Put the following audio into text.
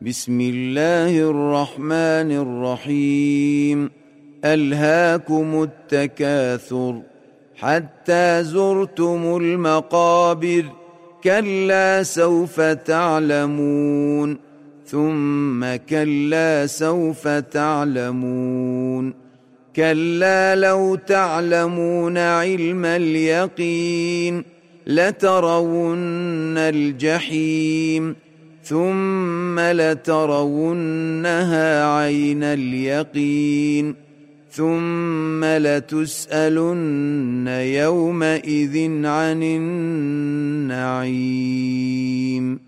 بسم الله الرحمن الرحيم. ألهاكم التكاثر حتى زرتم المقابر، كلا سوف تعلمون ثم كلا سوف تعلمون، كلا لو تعلمون علم اليقين لترون الجحيم ثم لترونها عين اليقين ثم لتسألن يومئذ عن النعيم.